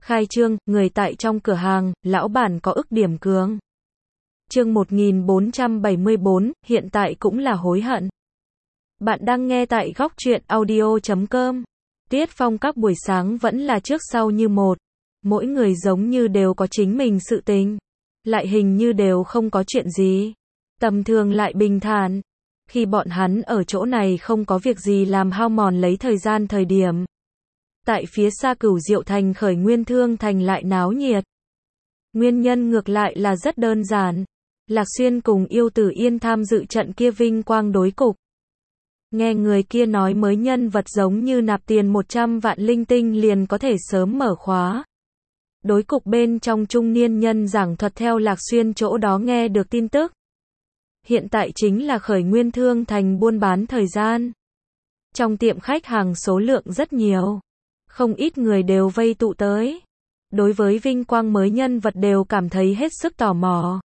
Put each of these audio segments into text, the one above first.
Khai trương, người tại trong cửa hàng, lão bản có ức điểm cường. Chương 1474, hiện tại cũng là hối hận. Bạn đang nghe tại góc truyện audio.com. Tiết Phong các buổi sáng vẫn là trước sau như một. Mỗi người giống như đều có chính mình sự tình. Lại hình như đều không có chuyện gì. Tầm thường lại bình thản. Khi bọn hắn ở chỗ này không có việc gì làm hao mòn lấy thời gian thời điểm. Tại phía xa Cửu Diệu Thành Khởi Nguyên Thương Thành lại náo nhiệt. Nguyên nhân ngược lại là rất đơn giản. Lạc Xuyên cùng Yêu Tử Yên tham dự trận kia vinh quang đối cục. Nghe người kia nói mới nhân vật giống như nạp tiền 100 vạn linh tinh liền có thể sớm mở khóa. Đối cục bên trong trung niên nhân giảng thuật theo Lạc Xuyên chỗ đó nghe được tin tức. Hiện tại chính là Khởi Nguyên Thương Thành buôn bán thời gian. Trong tiệm khách hàng số lượng rất nhiều. Không ít người đều vây tụ tới. Đối với vinh quang mới nhân vật đều cảm thấy hết sức tò mò.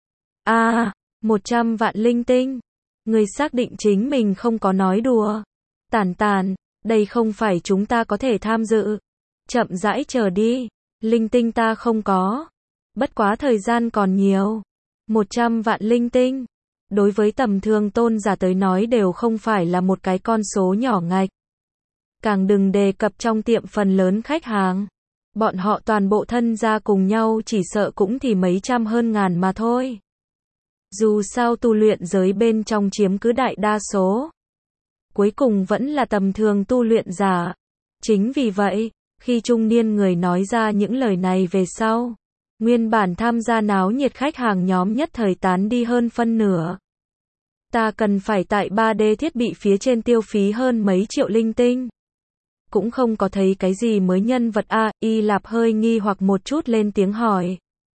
100 vạn linh tinh. Người xác định chính mình không có nói đùa. Tản, đây không phải chúng ta có thể tham dự. Chậm rãi chờ đi. Linh tinh ta không có. Bất quá thời gian còn nhiều. 100 vạn linh tinh. Đối với tầm thường tôn giả tới nói đều không phải là một cái con số nhỏ ngạch. Càng đừng đề cập trong tiệm phần lớn khách hàng. Bọn họ toàn bộ thân gia cùng nhau chỉ sợ cũng thì mấy trăm hơn ngàn mà thôi. Dù sao tu luyện giới bên trong chiếm cứ đại đa số. Cuối cùng vẫn là tầm thường tu luyện giả. Chính vì vậy, khi trung niên người nói ra những lời này về sau, nguyên bản tham gia náo nhiệt khách hàng nhóm nhất thời tán đi hơn phân nửa. Ta cần phải tại 3D thiết bị phía trên tiêu phí hơn mấy triệu linh tinh. Cũng không có thấy cái gì mới nhân vật Y Lạp hơi nghi hoặc một chút lên tiếng hỏi.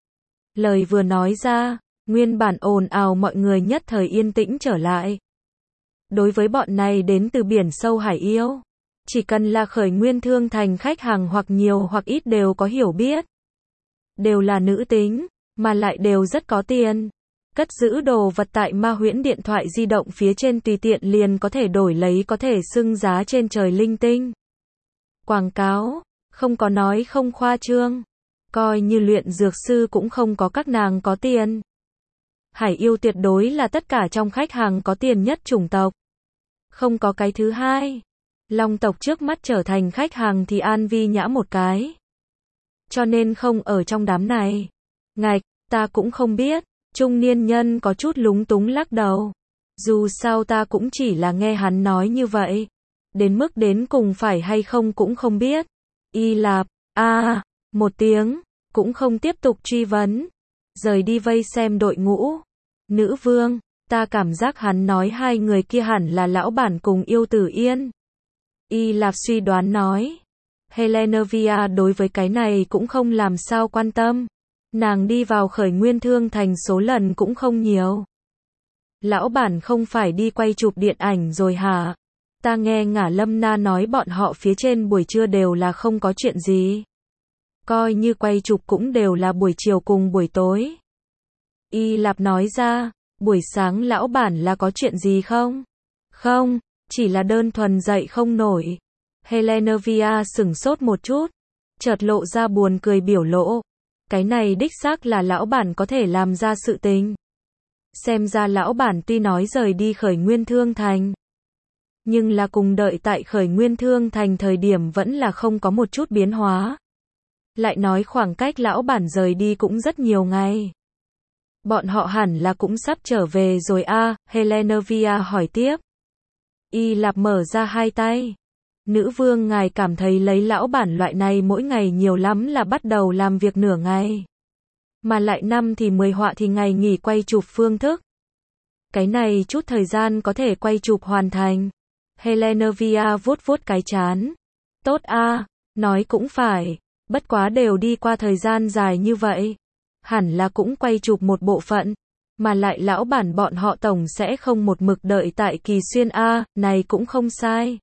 Lời vừa nói ra, nguyên bản ồn ào mọi người nhất thời yên tĩnh trở lại. Đối với bọn này đến từ biển sâu hải yêu, chỉ cần là Khởi Nguyên Thương Thành khách hàng hoặc nhiều hoặc ít đều có hiểu biết. Đều là nữ tính, mà lại đều rất có tiền. Cất giữ đồ vật tại Ma Huyễn điện thoại di động phía trên tùy tiện liền có thể đổi lấy có thể xưng giá trên trời linh tinh. Quảng cáo, không có nói không khoa trương. Coi như luyện dược sư cũng không có các nàng có tiền. Hải yêu tuyệt đối là tất cả trong khách hàng có tiền nhất chủng tộc. Không có cái thứ hai. Long tộc trước mắt trở thành khách hàng thì An Vi Nhã một cái. Cho nên không ở trong đám này. Ngạch, ta cũng không biết. Trung niên nhân có chút lúng túng lắc đầu. Dù sao ta cũng chỉ là nghe hắn nói như vậy. Đến mức đến cùng phải hay không cũng không biết. Y Lạp, một tiếng, cũng không tiếp tục truy vấn. Rời đi vây xem đội ngũ. Nữ vương, ta cảm giác hắn nói hai người kia hẳn là lão bản cùng Yêu Tử Yên. Y Lạp suy đoán nói. Helenevia đối với cái này cũng không làm sao quan tâm. Nàng đi vào Khởi Nguyên Thương Thành số lần cũng không nhiều. Lão bản không phải đi quay chụp điện ảnh rồi hả? Ta nghe Ngả Lâm Na nói bọn họ phía trên buổi trưa đều là không có chuyện gì. Coi như quay chụp cũng đều là buổi chiều cùng buổi tối. Y Lạp nói ra, buổi sáng lão bản là có chuyện gì không? Không, chỉ là đơn thuần dậy không nổi. Helenevia sửng sốt một chút, chợt lộ ra buồn cười biểu lộ. Cái này đích xác là lão bản có thể làm ra sự tình. Xem ra lão bản tuy nói rời đi Khởi Nguyên Thương Thành, nhưng là cùng đợi tại Khởi Nguyên Thương Thành thời điểm vẫn là không có một chút biến hóa. Lại nói khoảng cách lão bản rời đi cũng rất nhiều ngày. Bọn họ hẳn là cũng sắp trở về rồi Helenevia hỏi tiếp. Y Lạp mở ra hai tay. Nữ vương ngài cảm thấy lấy lão bản loại này mỗi ngày nhiều lắm là bắt đầu làm việc nửa ngày. Mà lại năm thì 10 họa thì ngày nghỉ quay chụp phương thức. Cái này chút thời gian có thể quay chụp hoàn thành. Helenevia vuốt vuốt cái trán. Tốt nói cũng phải. Bất quá đều đi qua thời gian dài như vậy. Hẳn là cũng quay chụp một bộ phận. Mà lại lão bản bọn họ tổng sẽ không một mực đợi tại Kỳ Xuyên này cũng không sai.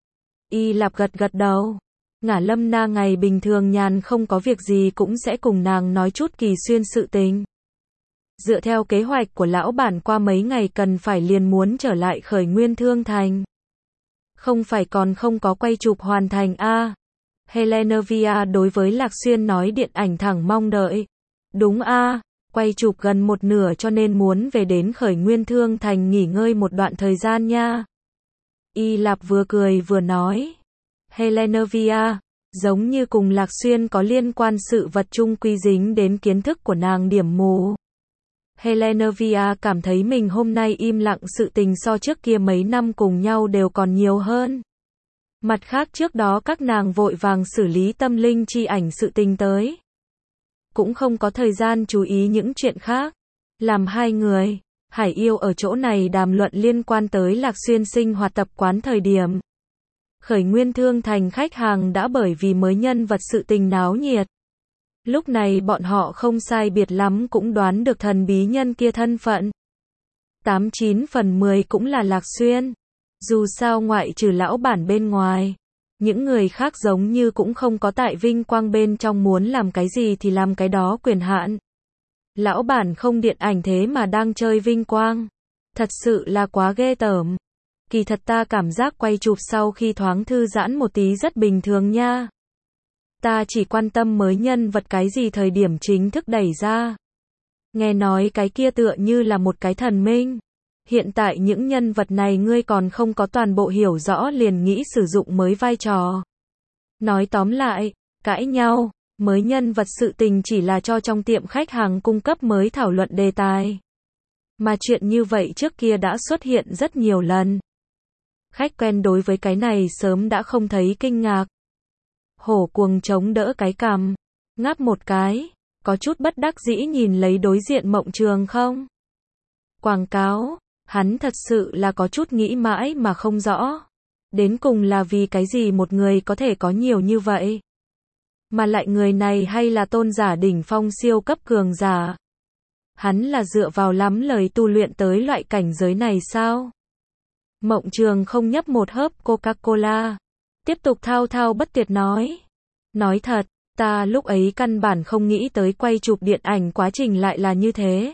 Y Lạp gật đầu. Ngả Lâm Na ngày bình thường nhàn không có việc gì cũng sẽ cùng nàng nói chút Kỳ Xuyên sự tình. Dựa theo kế hoạch của lão bản qua mấy ngày cần phải liền muốn trở lại Khởi Nguyên Thương Thành. Không phải còn không có quay chụp hoàn thành Helena đối với Lạc Xuyên nói điện ảnh thẳng mong đợi. Đúng a, quay chụp gần một nửa cho nên muốn về đến Khởi Nguyên Thương Thành nghỉ ngơi một đoạn thời gian nha. Y Lạp vừa cười vừa nói. Helena, giống như cùng Lạc Xuyên có liên quan sự vật chung quy dính đến kiến thức của nàng điểm mù. Helena cảm thấy mình hôm nay im lặng sự tình so trước kia mấy năm cùng nhau đều còn nhiều hơn. Mặt khác trước đó các nàng vội vàng xử lý tâm linh chi ảnh sự tình tới. Cũng không có thời gian chú ý những chuyện khác. Làm hai người, Hải Yêu ở chỗ này đàm luận liên quan tới Lạc Xuyên sinh hoạt tập quán thời điểm. Khởi Nguyên Thương Thành khách hàng đã bởi vì mới nhân vật sự tình náo nhiệt. Lúc này bọn họ không sai biệt lắm cũng đoán được thần bí nhân kia thân phận. 89 phần 10 cũng là Lạc Xuyên. Dù sao ngoại trừ lão bản bên ngoài, những người khác giống như cũng không có tại vinh quang bên trong muốn làm cái gì thì làm cái đó quyền hạn. Lão bản không điện ảnh thế mà đang chơi vinh quang. Thật sự là quá ghê tởm. Kỳ thật ta cảm giác quay chụp sau khi thoáng thư giãn một tí rất bình thường nha. Ta chỉ quan tâm mới nhân vật cái gì thời điểm chính thức đẩy ra. Nghe nói cái kia tựa như là một cái thần minh. Hiện tại những nhân vật này ngươi còn không có toàn bộ hiểu rõ liền nghĩ sử dụng mới vai trò. Nói tóm lại, cãi nhau, mới nhân vật sự tình chỉ là cho trong tiệm khách hàng cung cấp mới thảo luận đề tài. Mà chuyện như vậy trước kia đã xuất hiện rất nhiều lần. Khách quen đối với cái này sớm đã không thấy kinh ngạc. Hổ Cuồng chống đỡ cái cằm, ngáp một cái, có chút bất đắc dĩ nhìn lấy đối diện Mộng Trường không. Quảng cáo, hắn thật sự là có chút nghĩ mãi mà không rõ. Đến cùng là vì cái gì một người có thể có nhiều như vậy? Mà lại người này hay là tôn giả đỉnh phong siêu cấp cường giả? Hắn là dựa vào lắm lời tu luyện tới loại cảnh giới này sao? Mộng Trường không nhấp một hớp Coca-Cola. Tiếp tục thao thao bất tuyệt nói. Nói thật, ta lúc ấy căn bản không nghĩ tới quay chụp điện ảnh quá trình lại là như thế.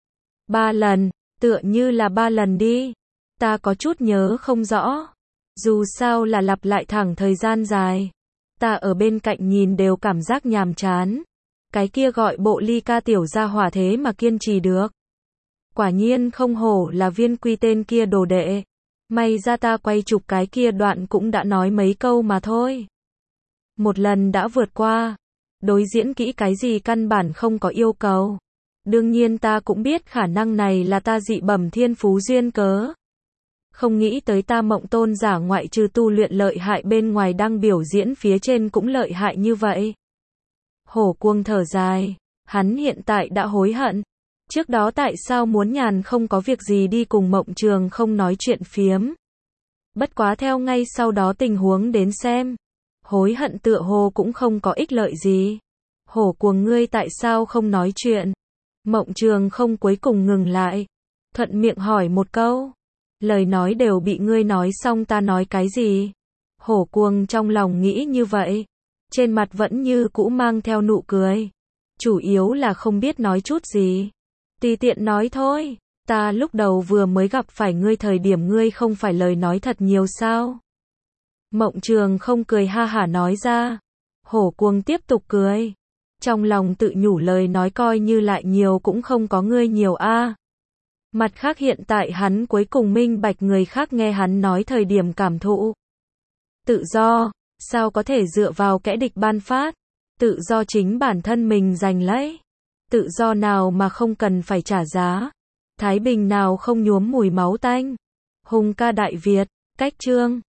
3 lần, tựa như là 3 lần đi. Ta có chút nhớ không rõ. Dù sao là lặp lại thẳng thời gian dài. Ta ở bên cạnh nhìn đều cảm giác nhàm chán. Cái kia gọi bộ ly ca tiểu gia hỏa thế mà kiên trì được. Quả nhiên không hổ là Viên Quy tên kia đồ đệ. May ra ta quay chụp cái kia đoạn cũng đã nói mấy câu mà thôi. Một lần đã vượt qua. Đối diễn kỹ cái gì căn bản không có yêu cầu. Đương nhiên ta cũng biết khả năng này là ta dị bẩm thiên phú duyên cớ. Không nghĩ tới ta Mộng tôn giả ngoại trừ tu luyện lợi hại bên ngoài đang biểu diễn phía trên cũng lợi hại như vậy. Hổ Cuồng thở dài. Hắn hiện tại đã hối hận. Trước đó tại sao muốn nhàn không có việc gì đi cùng Mộng Trường không nói chuyện phiếm. Bất quá theo ngay sau đó tình huống đến xem. Hối hận tựa hồ cũng không có ích lợi gì. Hổ Cuồng ngươi tại sao không nói chuyện? Mộng Trường không cuối cùng ngừng lại. Thuận miệng hỏi một câu. Lời nói đều bị ngươi nói xong ta nói cái gì? Hổ Cuồng trong lòng nghĩ như vậy. Trên mặt vẫn như cũ mang theo nụ cười. Chủ yếu là không biết nói chút gì. Tùy tiện nói thôi. Ta lúc đầu vừa mới gặp phải ngươi thời điểm ngươi không phải lời nói thật nhiều sao? Mộng Trường không cười ha hả nói ra. Hổ Cuồng tiếp tục cười. Trong lòng tự nhủ lời nói coi như lại nhiều cũng không có ngươi nhiều a. Mặt khác hiện tại hắn cuối cùng minh bạch người khác nghe hắn nói thời điểm cảm thụ. Tự do, sao có thể dựa vào kẻ địch ban phát? Tự do chính bản thân mình giành lấy. Tự do nào mà không cần phải trả giá? Thái bình nào không nhuốm mùi máu tanh? Hùng ca Đại Việt, cách chương